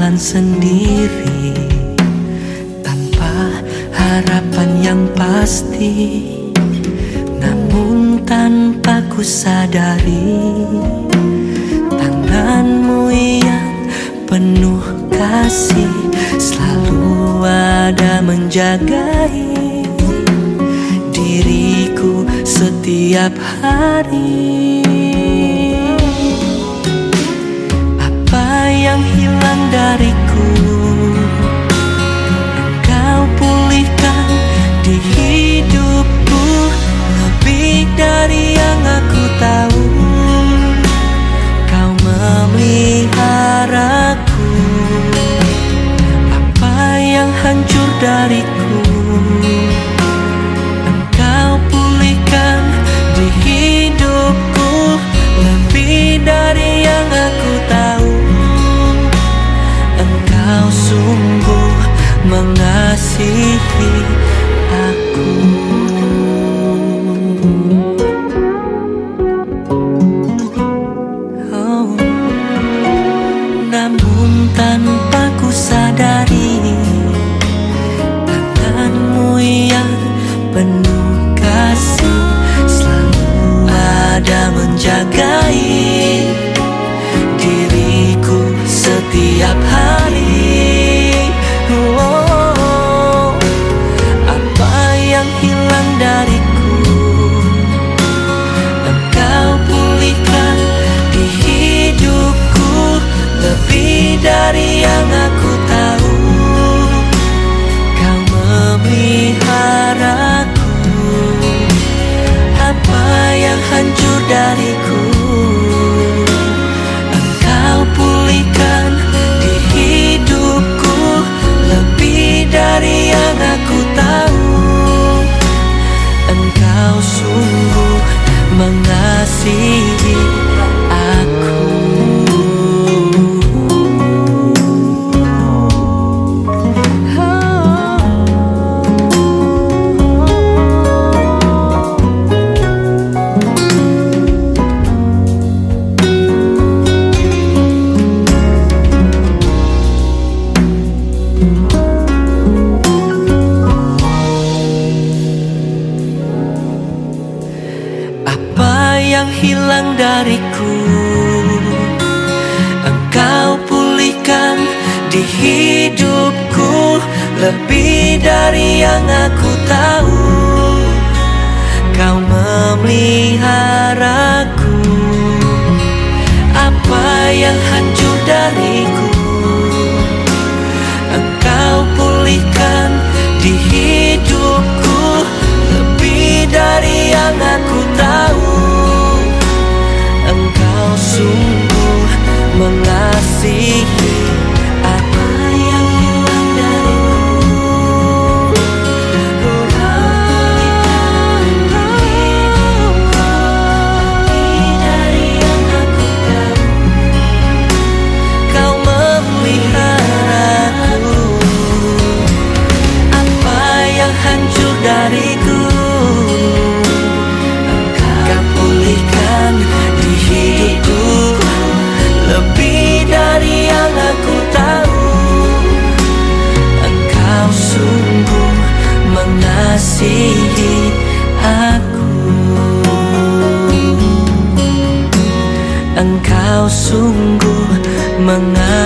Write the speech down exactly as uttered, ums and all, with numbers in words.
berjalan sendiri tanpa harapan yang pasti. Namun tanpa ku sadari, tanganmu yang penuh kasih selalu ada menjagai diriku setiap hari. Apa yang hilang dariku, Engkau pulihkan di hidupku, lebih dari yang aku tahu. Kau memeliharaku. Apa yang hancur dariku, Engkau pulihkan di hidupku, lebih dari yang aku tahu. Engkau sungguh mengasihi aku. Oh, namun tanpa ku sadari, tanganmu yang penuh kasih selalu ada menjagai diriku setiap hari. Oh, apa yang hilang dariku, Engkau pulihkan di hidupku, lebih dari yang aku tahu. Kau memeliharaku. Apa yang hancur dariku, Engkau pulihkan di hidupku, lebih dari yang aku tahu. Engkau sungguh mengasihi aku. Apa yang hilang dariku, Engkau pulihkan di hidupku, lebih dari yang aku tahu. Kau memeliharaku. Apa yang hancur dariku, Engkau pulihkan di hidupku, lebih dari yang aku tahu. Engkau sungguh mengasihi. Apa yang hilang dariku, Engkau pulihkan lebih dari yang aku tahu. Kau memeliharaku. Apa yang hancur dariku, Engkau pulihkan di hidupku, lebih dari yang aku tahu. Engkau sungguh mengasihi aku. Engkau sungguh mengasihi